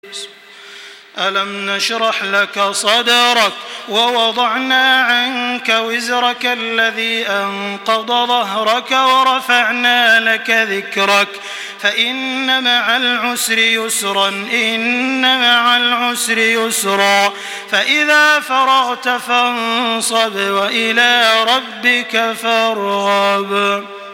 ألم نشرح لك صدرك ووضعنا عنك وزرك الذي أنقض ظهرك ورفعنا لك ذكرك فإن مع العسر يسرا إن مع العسر يسرا فإذا فرغت فانصب وإلى ربك فارغب.